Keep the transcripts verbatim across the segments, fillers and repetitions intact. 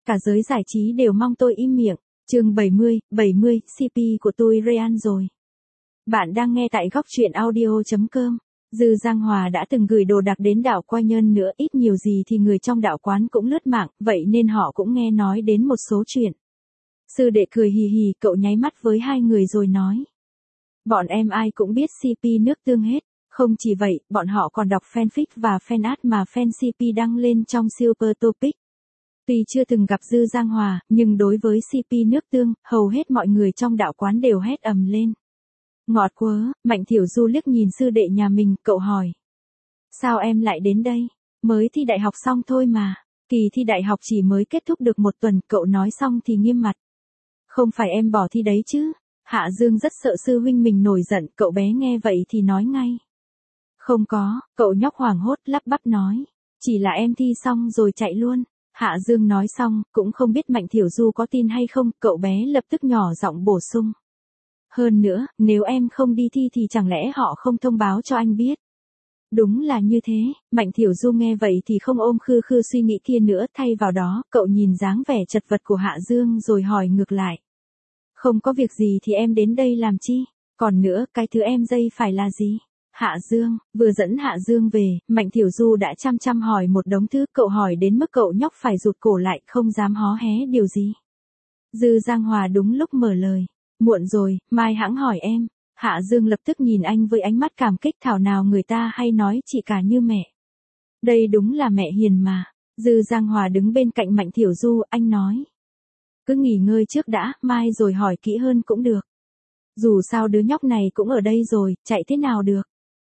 cả giới giải trí đều mong tôi im miệng. Chương bảy mươi, bảy mươi, xê pê của tôi Ryan rồi. Bạn đang nghe tại góc truyện audio chấm com. Dư Giang Hòa đã từng gửi đồ đạc đến đảo Qua Nhơn nữa, ít nhiều gì thì người trong đạo quán cũng lướt mạng, vậy nên họ cũng nghe nói đến một số chuyện. Sư đệ cười hì hì, cậu nháy mắt với hai người rồi nói. Bọn em ai cũng biết xê pê nước tương hết. Không chỉ vậy, bọn họ còn đọc fanfic và fanart mà fan xê pê đăng lên trong Super Topic. Tuy chưa từng gặp Dư Giang Hòa, nhưng đối với xê pê nước tương, hầu hết mọi người trong đạo quán đều hét ầm lên. Ngọt quá, Mạnh Thiểu Du liếc nhìn sư đệ nhà mình, cậu hỏi. Sao em lại đến đây? Mới thi đại học xong thôi mà. Kỳ thi đại học chỉ mới kết thúc được một tuần, cậu nói xong thì nghiêm mặt. Không phải em bỏ thi đấy chứ? Hạ Dương rất sợ sư huynh mình nổi giận, cậu bé nghe vậy thì nói ngay. Không có, cậu nhóc hoảng hốt lắp bắp nói. Chỉ là em thi xong rồi chạy luôn. Hạ Dương nói xong, cũng không biết Mạnh Thiểu Du có tin hay không, cậu bé lập tức nhỏ giọng bổ sung. Hơn nữa, nếu em không đi thi thì chẳng lẽ họ không thông báo cho anh biết. Đúng là như thế, Mạnh Thiểu Du nghe vậy thì không ôm khư khư suy nghĩ kia nữa, thay vào đó, cậu nhìn dáng vẻ chật vật của Hạ Dương rồi hỏi ngược lại. Không có việc gì thì em đến đây làm chi, còn nữa, cái thứ em dây phải là gì? Hạ Dương, vừa dẫn Hạ Dương về, Mạnh Thiểu Du đã chăm chăm hỏi một đống thứ, cậu hỏi đến mức cậu nhóc phải rụt cổ lại, không dám hó hé điều gì. Dư Giang Hòa đúng lúc mở lời. Muộn rồi, mai hãng hỏi em. Hạ Dương lập tức nhìn anh với ánh mắt cảm kích, thảo nào người ta hay nói chị cả như mẹ. Đây đúng là mẹ hiền mà. Dư Giang Hòa đứng bên cạnh Mạnh Thiểu Du, anh nói. Cứ nghỉ ngơi trước đã, mai rồi hỏi kỹ hơn cũng được. Dù sao đứa nhóc này cũng ở đây rồi, chạy thế nào được.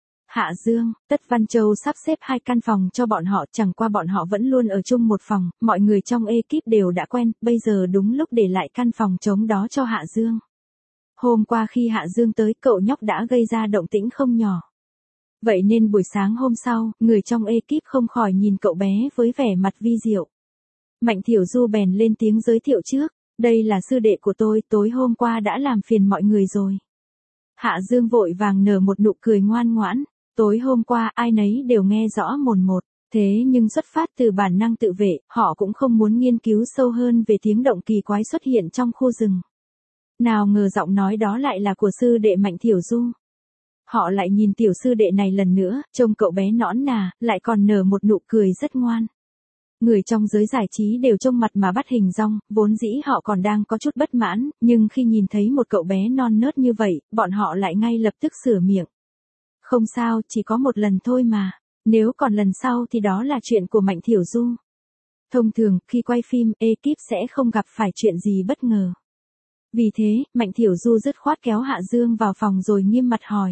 Hạ Dương, Tất Văn Châu sắp xếp hai căn phòng cho bọn họ, chẳng qua bọn họ vẫn luôn ở chung một phòng, mọi người trong ekip đều đã quen, bây giờ đúng lúc để lại căn phòng trống đó cho Hạ Dương. Hôm qua khi Hạ Dương tới, cậu nhóc đã gây ra động tĩnh không nhỏ. Vậy nên buổi sáng hôm sau, người trong ekip không khỏi nhìn cậu bé với vẻ mặt vi diệu. Mạnh Thiểu Du bèn lên tiếng giới thiệu trước, đây là sư đệ của tôi, tối hôm qua đã làm phiền mọi người rồi. Hạ Dương vội vàng nở một nụ cười ngoan ngoãn, tối hôm qua ai nấy đều nghe rõ mồn một, thế nhưng xuất phát từ bản năng tự vệ, họ cũng không muốn nghiên cứu sâu hơn về tiếng động kỳ quái xuất hiện trong khu rừng. Nào ngờ giọng nói đó lại là của sư đệ Mạnh Thiểu Du. Họ lại nhìn tiểu sư đệ này lần nữa, trông cậu bé nõn nà, lại còn nở một nụ cười rất ngoan. Người trong giới giải trí đều trông mặt mà bắt hình dong, vốn dĩ họ còn đang có chút bất mãn, nhưng khi nhìn thấy một cậu bé non nớt như vậy, bọn họ lại ngay lập tức sửa miệng. Không sao, chỉ có một lần thôi mà, nếu còn lần sau thì đó là chuyện của Mạnh Thiểu Du. Thông thường, khi quay phim, ekip sẽ không gặp phải chuyện gì bất ngờ. Vì thế, Mạnh Thiểu Du dứt khoát kéo Hạ Dương vào phòng rồi nghiêm mặt hỏi.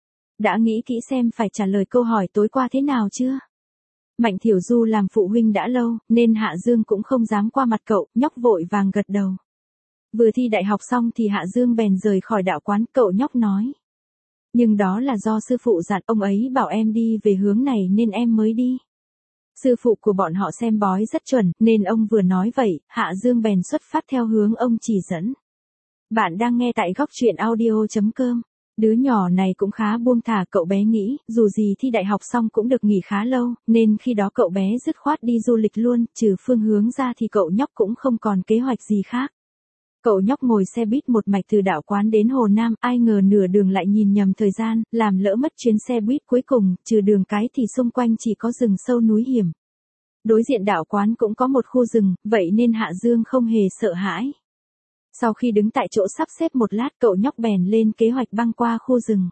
Đã nghĩ kỹ xem phải trả lời câu hỏi tối qua thế nào chưa? Mạnh Thiểu Du làm phụ huynh đã lâu, nên Hạ Dương cũng không dám qua mặt cậu, nhóc vội vàng gật đầu. Vừa thi đại học xong thì Hạ Dương bèn rời khỏi đạo quán, cậu nhóc nói. Nhưng đó là do sư phụ dặn, ông ấy bảo em đi về hướng này nên em mới đi. Sư phụ của bọn họ xem bói rất chuẩn, nên ông vừa nói vậy, Hạ Dương bèn xuất phát theo hướng ông chỉ dẫn. Bạn đang nghe tại góc truyện audio chấm com. Đứa nhỏ này cũng khá buông thả, cậu bé nghĩ, dù gì thi đại học xong cũng được nghỉ khá lâu, nên khi đó cậu bé dứt khoát đi du lịch luôn, trừ phương hướng ra thì cậu nhóc cũng không còn kế hoạch gì khác. Cậu nhóc ngồi xe buýt một mạch từ đạo quán đến Hồ Nam, ai ngờ nửa đường lại nhìn nhầm thời gian, làm lỡ mất chuyến xe buýt cuối cùng, trừ đường cái thì xung quanh chỉ có rừng sâu núi hiểm. Đối diện đạo quán cũng có một khu rừng, vậy nên Hạ Dương không hề sợ hãi. Sau khi đứng tại chỗ sắp xếp một lát, cậu nhóc bèn lên kế hoạch băng qua khu rừng.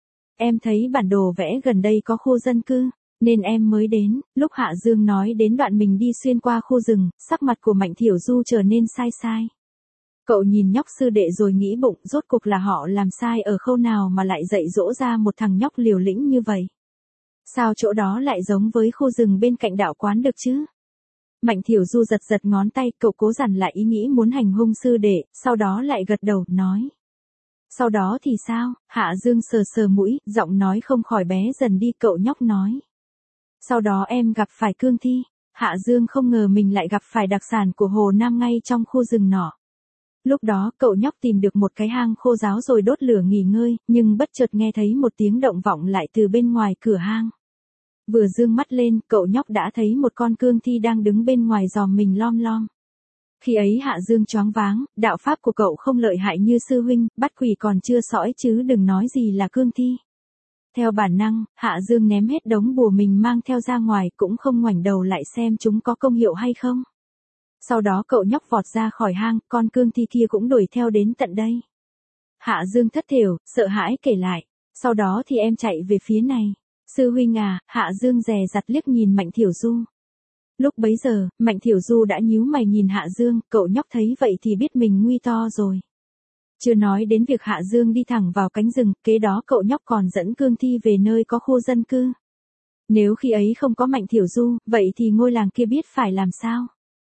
Em thấy bản đồ vẽ gần đây có khu dân cư, nên em mới đến. Lúc Hạ Dương nói đến đoạn mình đi xuyên qua khu rừng, sắc mặt của Mạnh Thiểu Du trở nên sai sai. Cậu nhìn nhóc sư đệ rồi nghĩ bụng, rốt cuộc là họ làm sai ở khâu nào mà lại dạy dỗ ra một thằng nhóc liều lĩnh như vậy. Sao chỗ đó lại giống với khu rừng bên cạnh đạo quán được chứ? Mạnh Thiểu Du giật giật ngón tay, cậu cố dằn lại ý nghĩ muốn hành hung sư đệ, sau đó lại gật đầu, nói. Sau đó thì sao? Hạ Dương sờ sờ mũi, giọng nói không khỏi bé dần đi, cậu nhóc nói. Sau đó em gặp phải cương thi. Hạ Dương không ngờ mình lại gặp phải đặc sản của Hồ Nam ngay trong khu rừng nọ. Lúc đó, cậu nhóc tìm được một cái hang khô ráo rồi đốt lửa nghỉ ngơi, nhưng bất chợt nghe thấy một tiếng động vọng lại từ bên ngoài cửa hang. Vừa dương mắt lên, cậu nhóc đã thấy một con cương thi đang đứng bên ngoài giòm mình lom lom. Khi ấy Hạ Dương choáng váng, đạo pháp của cậu không lợi hại như sư huynh, bắt quỷ còn chưa sõi chứ đừng nói gì là cương thi. Theo bản năng, Hạ Dương ném hết đống bùa mình mang theo ra ngoài cũng không ngoảnh đầu lại xem chúng có công hiệu hay không. Sau đó cậu nhóc vọt ra khỏi hang, con cương thi kia cũng đuổi theo đến tận đây. Hạ Dương thất thểu, sợ hãi kể lại. Sau đó thì em chạy về phía này. Sư huynh à, Hạ Dương dè dặt liếc nhìn Mạnh Thiểu Du. Lúc bấy giờ, Mạnh Thiểu Du đã nhíu mày nhìn Hạ Dương, cậu nhóc thấy vậy thì biết mình nguy to rồi. Chưa nói đến việc Hạ Dương đi thẳng vào cánh rừng, kế đó cậu nhóc còn dẫn cương thi về nơi có khu dân cư. Nếu khi ấy không có Mạnh Thiểu Du, vậy thì ngôi làng kia biết phải làm sao?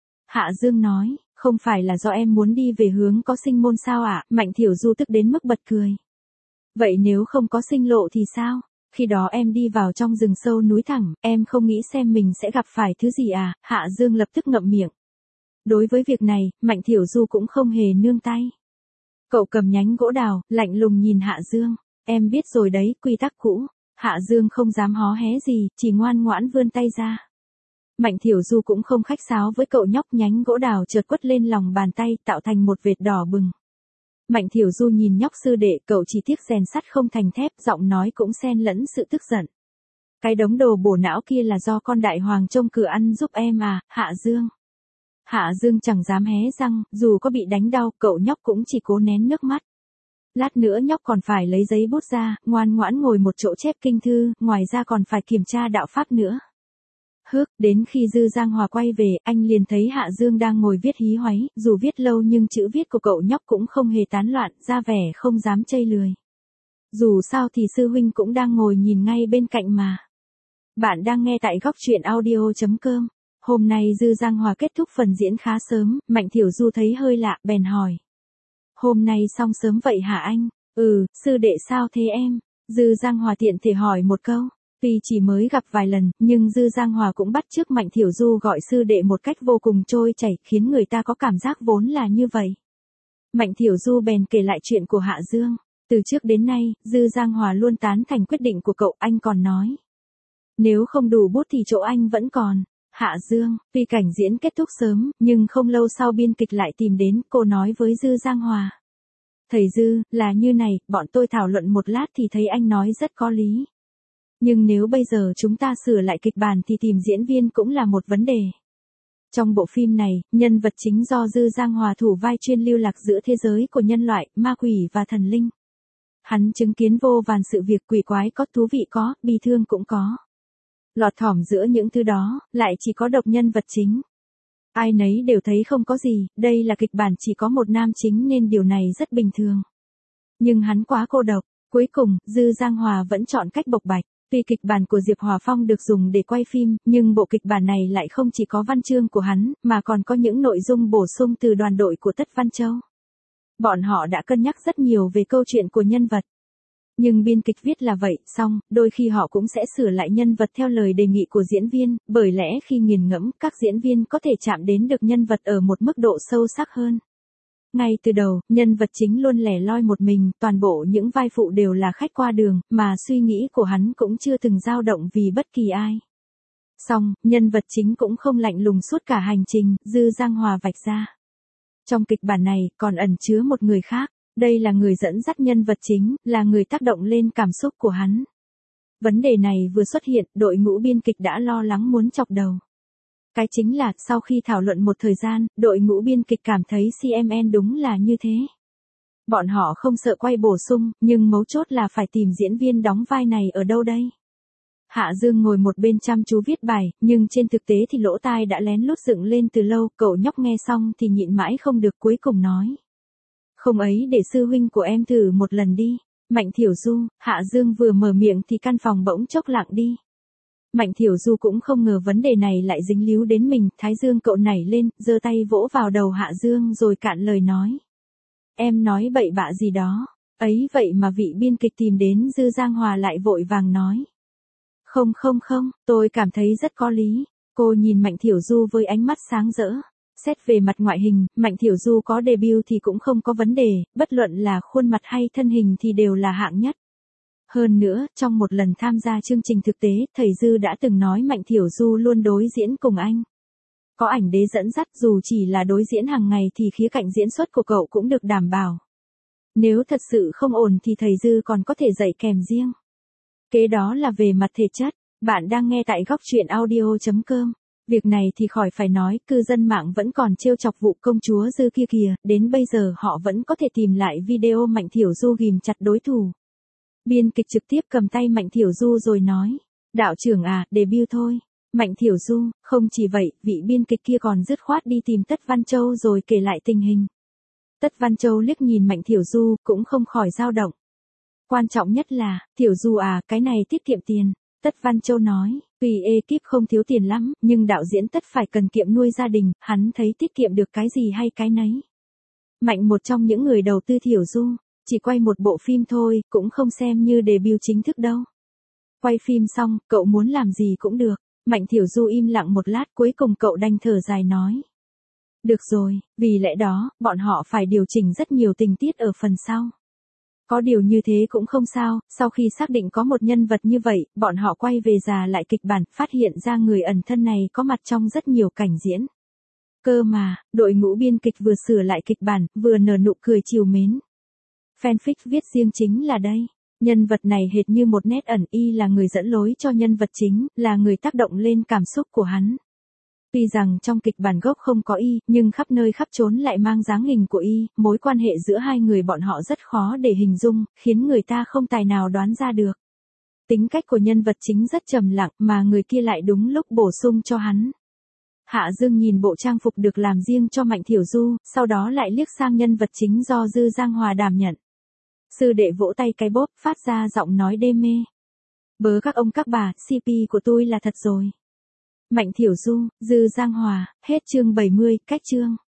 Hạ Dương nói, không phải là do em muốn đi về hướng có sinh môn sao ạ? À? Mạnh Thiểu Du tức đến mức bật cười. Vậy nếu không có sinh lộ thì sao? Khi đó em đi vào trong rừng sâu núi thẳng, em không nghĩ xem mình sẽ gặp phải thứ gì à? Hạ Dương lập tức ngậm miệng. Đối với việc này, Mạnh Thiểu Du cũng không hề nương tay. Cậu cầm nhánh gỗ đào, lạnh lùng nhìn Hạ Dương. Em biết rồi đấy, quy tắc cũ. Hạ Dương không dám hó hé gì, chỉ ngoan ngoãn vươn tay ra. Mạnh Thiểu Du cũng không khách sáo với cậu nhóc, nhánh gỗ đào chợt quất lên lòng bàn tay tạo thành một vệt đỏ bừng. Mạnh Thiểu Du nhìn nhóc sư đệ, cậu chỉ tiếc rèn sắt không thành thép, giọng nói cũng xen lẫn sự tức giận. Cái đống đồ bổ não kia là do con đại hoàng trông cửa ăn giúp em à, Hạ Dương. Hạ Dương chẳng dám hé răng, dù có bị đánh đau, cậu nhóc cũng chỉ cố nén nước mắt. Lát nữa nhóc còn phải lấy giấy bút ra, ngoan ngoãn ngồi một chỗ chép kinh thư, ngoài ra còn phải kiểm tra đạo pháp nữa. Hước, đến khi Dư Giang Hòa quay về, anh liền thấy Hạ Dương đang ngồi viết hí hoáy, dù viết lâu nhưng chữ viết của cậu nhóc cũng không hề tán loạn, ra vẻ không dám chây lười. Dù sao thì sư huynh cũng đang ngồi nhìn ngay bên cạnh mà. Bạn đang nghe tại góc truyện audio chấm com. Hôm nay Dư Giang Hòa kết thúc phần diễn khá sớm, Mạnh Thiểu Du thấy hơi lạ, bèn hỏi. Hôm nay xong sớm vậy hả anh? Ừ, sư đệ sao thế em? Dư Giang Hòa tiện thể hỏi một câu. Tuy chỉ mới gặp vài lần, nhưng Dư Giang Hòa cũng bắt chước Mạnh Thiểu Du gọi sư đệ một cách vô cùng trôi chảy, khiến người ta có cảm giác vốn là như vậy. Mạnh Thiểu Du bèn kể lại chuyện của Hạ Dương. Từ trước đến nay, Dư Giang Hòa luôn tán thành quyết định của cậu, anh còn nói. Nếu không đủ bút thì chỗ anh vẫn còn. Hạ Dương, tuy cảnh diễn kết thúc sớm, nhưng không lâu sau biên kịch lại tìm đến, cô nói với Dư Giang Hòa. Thầy Dư, là như này, bọn tôi thảo luận một lát thì thấy anh nói rất có lý. Nhưng nếu bây giờ chúng ta sửa lại kịch bản thì tìm diễn viên cũng là một vấn đề. Trong bộ phim này, nhân vật chính do Dư Giang Hòa thủ vai chuyên lưu lạc giữa thế giới của nhân loại, ma quỷ và thần linh. Hắn chứng kiến vô vàn sự việc quỷ quái có, thú vị có, bi thương cũng có. Lọt thỏm giữa những thứ đó, lại chỉ có độc nhân vật chính. Ai nấy đều thấy không có gì, đây là kịch bản chỉ có một nam chính nên điều này rất bình thường. Nhưng hắn quá cô độc, cuối cùng, Dư Giang Hòa vẫn chọn cách bộc bạch. Tuy kịch bản của Diệp Hòa Phong được dùng để quay phim, nhưng bộ kịch bản này lại không chỉ có văn chương của hắn, mà còn có những nội dung bổ sung từ đoàn đội của Tất Văn Châu. Bọn họ đã cân nhắc rất nhiều về câu chuyện của nhân vật. Nhưng biên kịch viết là vậy, xong, đôi khi họ cũng sẽ sửa lại nhân vật theo lời đề nghị của diễn viên, bởi lẽ khi nghiền ngẫm, các diễn viên có thể chạm đến được nhân vật ở một mức độ sâu sắc hơn. Ngay từ đầu, nhân vật chính luôn lẻ loi một mình, toàn bộ những vai phụ đều là khách qua đường, mà suy nghĩ của hắn cũng chưa từng dao động vì bất kỳ ai. Xong, nhân vật chính cũng không lạnh lùng suốt cả hành trình, Dư Giang Hòa vạch ra. Trong kịch bản này, còn ẩn chứa một người khác. Đây là người dẫn dắt nhân vật chính, là người tác động lên cảm xúc của hắn. Vấn đề này vừa xuất hiện, đội ngũ biên kịch đã lo lắng muốn chọc đầu. Cái chính là, sau khi thảo luận một thời gian, đội ngũ biên kịch cảm thấy xê em en đúng là như thế. Bọn họ không sợ quay bổ sung, nhưng mấu chốt là phải tìm diễn viên đóng vai này ở đâu đây. Hạ Dương ngồi một bên chăm chú viết bài, nhưng trên thực tế thì lỗ tai đã lén lút dựng lên từ lâu, cậu nhóc nghe xong thì nhịn mãi không được cuối cùng nói. Không ấy để sư huynh của em thử một lần đi. Mạnh Thiểu Du, Hạ Dương vừa mở miệng thì căn phòng bỗng chốc lặng đi. Mạnh Thiểu Du cũng không ngờ vấn đề này lại dính líu đến mình, thái dương cậu nảy lên, giơ tay vỗ vào đầu Hạ Dương rồi cạn lời nói. Em nói bậy bạ gì đó, ấy vậy mà vị biên kịch tìm đến Dư Giang Hòa lại vội vàng nói. Không không không, tôi cảm thấy rất có lý. Cô nhìn Mạnh Thiểu Du với ánh mắt sáng rỡ. Xét về mặt ngoại hình, Mạnh Thiểu Du có debut thì cũng không có vấn đề, bất luận là khuôn mặt hay thân hình thì đều là hạng nhất. Hơn nữa, trong một lần tham gia chương trình thực tế, thầy Dư đã từng nói Mạnh Thiểu Du luôn đối diễn cùng anh. Có ảnh đế dẫn dắt, dù chỉ là đối diễn hàng ngày thì khía cạnh diễn xuất của cậu cũng được đảm bảo. Nếu thật sự không ổn thì thầy Dư còn có thể dạy kèm riêng. Kế đó là về mặt thể chất. Bạn đang nghe tại góc truyện audio chấm com. Việc này thì khỏi phải nói, cư dân mạng vẫn còn trêu chọc vụ công chúa Dư kia kìa, đến bây giờ họ vẫn có thể tìm lại video Mạnh Thiểu Du ghìm chặt đối thủ. Biên kịch trực tiếp cầm tay Mạnh Thiểu Du rồi nói, đạo trưởng à, debut thôi. Mạnh Thiểu Du, không chỉ vậy, vị biên kịch kia còn dứt khoát đi tìm Tất Văn Châu rồi kể lại tình hình. Tất Văn Châu liếc nhìn Mạnh Thiểu Du, cũng không khỏi dao động. Quan trọng nhất là, Thiểu Du à, cái này tiết kiệm tiền. Tất Văn Châu nói, tuy ekip không thiếu tiền lắm, nhưng đạo diễn Tất phải cần kiệm nuôi gia đình, hắn thấy tiết kiệm được cái gì hay cái nấy. Mạnh một trong những người đầu tư Thiểu Du, chỉ quay một bộ phim thôi, cũng không xem như debut chính thức đâu. Quay phim xong, cậu muốn làm gì cũng được. Mạnh Thiểu Du im lặng một lát, cuối cùng cậu đành thở dài nói. Được rồi, vì lẽ đó, bọn họ phải điều chỉnh rất nhiều tình tiết ở phần sau. Có điều như thế cũng không sao, sau khi xác định có một nhân vật như vậy, bọn họ quay về già lại kịch bản, phát hiện ra người ẩn thân này có mặt trong rất nhiều cảnh diễn. Cơ mà, đội ngũ biên kịch vừa sửa lại kịch bản, vừa nở nụ cười trìu mến. Fanfic viết riêng chính là đây. Nhân vật này hệt như một nét ẩn, y là người dẫn lối cho nhân vật chính, là người tác động lên cảm xúc của hắn. Tuy rằng trong kịch bản gốc không có y, nhưng khắp nơi khắp chốn lại mang dáng hình của y, mối quan hệ giữa hai người bọn họ rất khó để hình dung, khiến người ta không tài nào đoán ra được. Tính cách của nhân vật chính rất trầm lặng, mà người kia lại đúng lúc bổ sung cho hắn. Hạ Dương nhìn bộ trang phục được làm riêng cho Mạnh Thiểu Du, sau đó lại liếc sang nhân vật chính do Dư Giang Hòa đảm nhận. Sư đệ vỗ tay cái bóp, phát ra giọng nói đê mê. Bớ các ông các bà, xê pê của tôi là thật rồi. Mạnh Thiểu Du, Dư Giang Hòa, hết chương bảy mươi, cách chương.